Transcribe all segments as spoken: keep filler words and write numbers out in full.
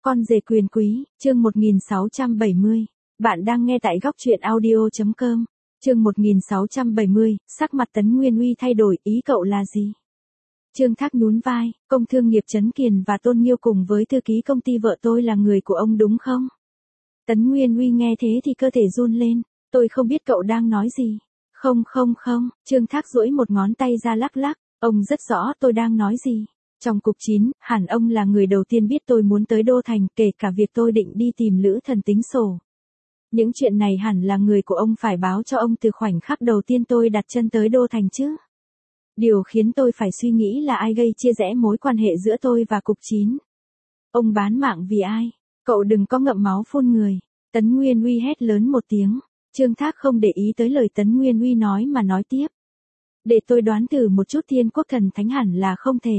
Con rể quyền quý, chương một nghìn sáu trăm bảy mươi. Bạn đang nghe tại góc truyện audio chấm com. Chương một nghìn sáu trăm bảy mươi, sắc mặt Tấn Nguyên Uy thay đổi, ý cậu là gì? Trương Thác nhún vai, công thương nghiệp Trấn Kiền và Tôn Nghiêu cùng với thư ký công ty vợ tôi là người của ông đúng không? Tấn Nguyên Uy nghe thế thì cơ thể run lên, tôi không biết cậu đang nói gì. Không không không, Trương Thác duỗi một ngón tay ra lắc lắc, ông rất rõ tôi đang nói gì. Trong cục chín, hẳn ông là người đầu tiên biết tôi muốn tới Đô Thành, kể cả việc tôi định đi tìm Lữ Thần tính sổ. Những chuyện này hẳn là người của ông phải báo cho ông từ khoảnh khắc đầu tiên tôi đặt chân tới Đô Thành chứ. Điều khiến tôi phải suy nghĩ là ai gây chia rẽ mối quan hệ giữa tôi và cục chín. Ông bán mạng vì ai? Cậu đừng có ngậm máu phun người. Tấn Nguyên Uy hét lớn một tiếng. Trương Thác không để ý tới lời Tấn Nguyên Uy nói mà nói tiếp. Để tôi đoán thử một chút, Thiên Quốc Thần Thánh hẳn là không thể.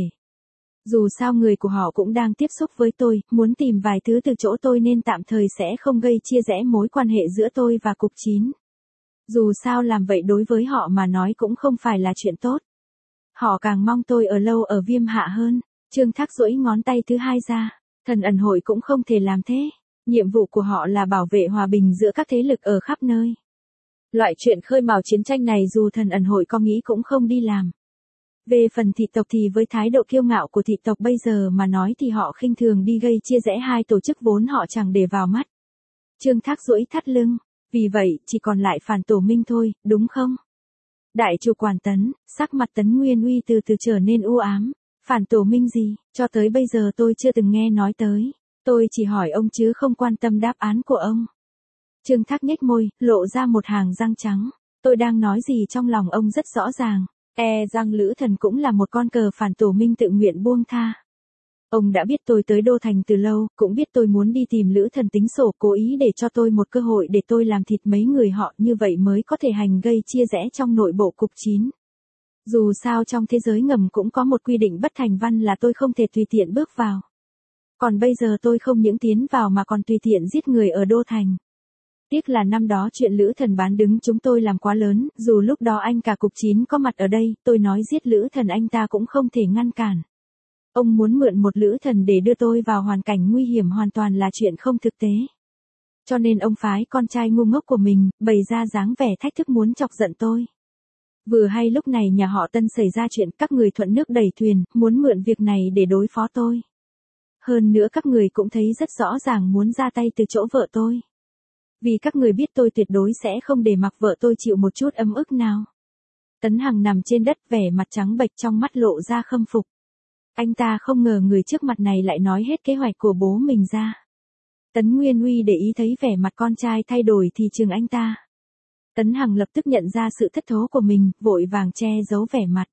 Dù sao người của họ cũng đang tiếp xúc với tôi, muốn tìm vài thứ từ chỗ tôi nên tạm thời sẽ không gây chia rẽ mối quan hệ giữa tôi và cục chín. Dù sao làm vậy đối với họ mà nói cũng không phải là chuyện tốt. Họ càng mong tôi ở lâu ở Viêm Hạ hơn. Trương Thác duỗi ngón tay thứ hai ra. Thần ẩn hội cũng không thể làm thế. Nhiệm vụ của họ là bảo vệ hòa bình giữa các thế lực ở khắp nơi. Loại chuyện khơi mào chiến tranh này dù thần ẩn hội có nghĩ cũng không đi làm. Về phần thị tộc thì với thái độ kiêu ngạo của thị tộc bây giờ mà nói thì họ khinh thường đi gây chia rẽ hai tổ chức vốn họ chẳng để vào mắt. Trương Thác duỗi thắt lưng, vì vậy chỉ còn lại Phản Tổ Minh thôi, đúng không? Đại chủ quản Tấn, sắc mặt Tấn Nguyên Uy từ từ trở nên u ám. Phản Tổ Minh gì, cho tới bây giờ tôi chưa từng nghe nói tới. Tôi chỉ hỏi ông chứ không quan tâm đáp án của ông. Trương Thác nhếch môi, lộ ra một hàng răng trắng. Tôi đang nói gì trong lòng ông rất rõ ràng. E rằng Lữ Thần cũng là một con cờ Phản Tổ Minh tự nguyện buông tha. Ông đã biết tôi tới Đô Thành từ lâu, cũng biết tôi muốn đi tìm Lữ Thần tính sổ, cố ý để cho tôi một cơ hội để tôi làm thịt mấy người họ, như vậy mới có thể hành gây chia rẽ trong nội bộ cục chín. Dù sao trong thế giới ngầm cũng có một quy định bất thành văn là tôi không thể tùy tiện bước vào. Còn bây giờ tôi không những tiến vào mà còn tùy tiện giết người ở Đô Thành. Tiếc là năm đó chuyện Lữ Thần bán đứng chúng tôi làm quá lớn, dù lúc đó anh cả cục chín có mặt ở đây, tôi nói giết Lữ Thần anh ta cũng không thể ngăn cản. Ông muốn mượn một Lữ Thần để đưa tôi vào hoàn cảnh nguy hiểm hoàn toàn là chuyện không thực tế. Cho nên ông phái con trai ngu ngốc của mình, bày ra dáng vẻ thách thức muốn chọc giận tôi. Vừa hay lúc này nhà họ Tân xảy ra chuyện, các người thuận nước đẩy thuyền, muốn mượn việc này để đối phó tôi. Hơn nữa các người cũng thấy rất rõ ràng muốn ra tay từ chỗ vợ tôi. Vì các người biết tôi tuyệt đối sẽ không để mặc vợ tôi chịu một chút ấm ức nào. Tấn Hằng nằm trên đất vẻ mặt trắng bệch, trong mắt lộ ra khâm phục. Anh ta không ngờ người trước mặt này lại nói hết kế hoạch của bố mình ra. Tấn Nguyên Uy để ý thấy vẻ mặt con trai thay đổi thì chừng anh ta. Tấn Hằng lập tức nhận ra sự thất thố của mình, vội vàng che giấu vẻ mặt.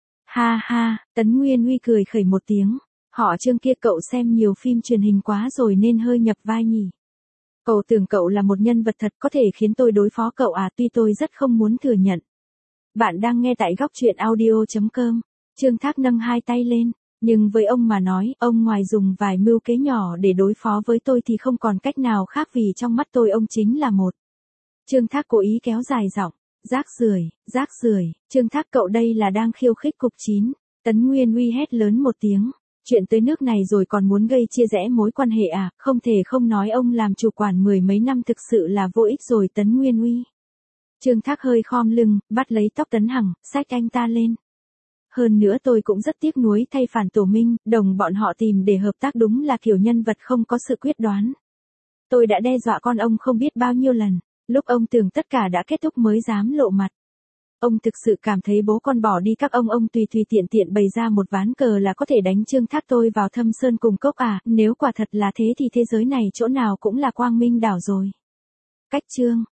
Ha ha, Tấn Nguyên Uy cười khẩy một tiếng. Họ Trương kia cậu xem nhiều phim truyền hình quá rồi nên hơi nhập vai nhỉ. Cậu tưởng cậu là một nhân vật thật có thể khiến tôi đối phó cậu à, tuy tôi rất không muốn thừa nhận. Bạn đang nghe tại góc truyện audio chấm com. Trương Thác nâng hai tay lên, nhưng với ông mà nói, ông ngoài dùng vài mưu kế nhỏ để đối phó với tôi thì không còn cách nào khác vì trong mắt tôi ông chính là một. Trương Thác cố ý kéo dài giọng, rác rưởi, rác rưởi, Trương Thác cậu đây là đang khiêu khích cục chín. Tấn Nguyên Uy hét lớn một tiếng. Chuyện tới nước này rồi còn muốn gây chia rẽ mối quan hệ à, không thể không nói ông làm chủ quản mười mấy năm thực sự là vô ích rồi Tấn Nguyên Uy. Trương Thác hơi khom lưng, bắt lấy tóc Tấn Hằng, xách anh ta lên. Hơn nữa tôi cũng rất tiếc nuối thay Phản Tổ Minh, đồng bọn họ tìm để hợp tác đúng là kiểu nhân vật không có sự quyết đoán. Tôi đã đe dọa con ông không biết bao nhiêu lần, lúc ông tưởng tất cả đã kết thúc mới dám lộ mặt. Ông thực sự cảm thấy bố con bỏ đi các ông ông tùy tùy tiện tiện bày ra một ván cờ là có thể đánh Trương Thác tôi vào thâm sơn cùng cốc à, nếu quả thật là thế thì thế giới này chỗ nào cũng là quang minh đảo rồi. Cách chương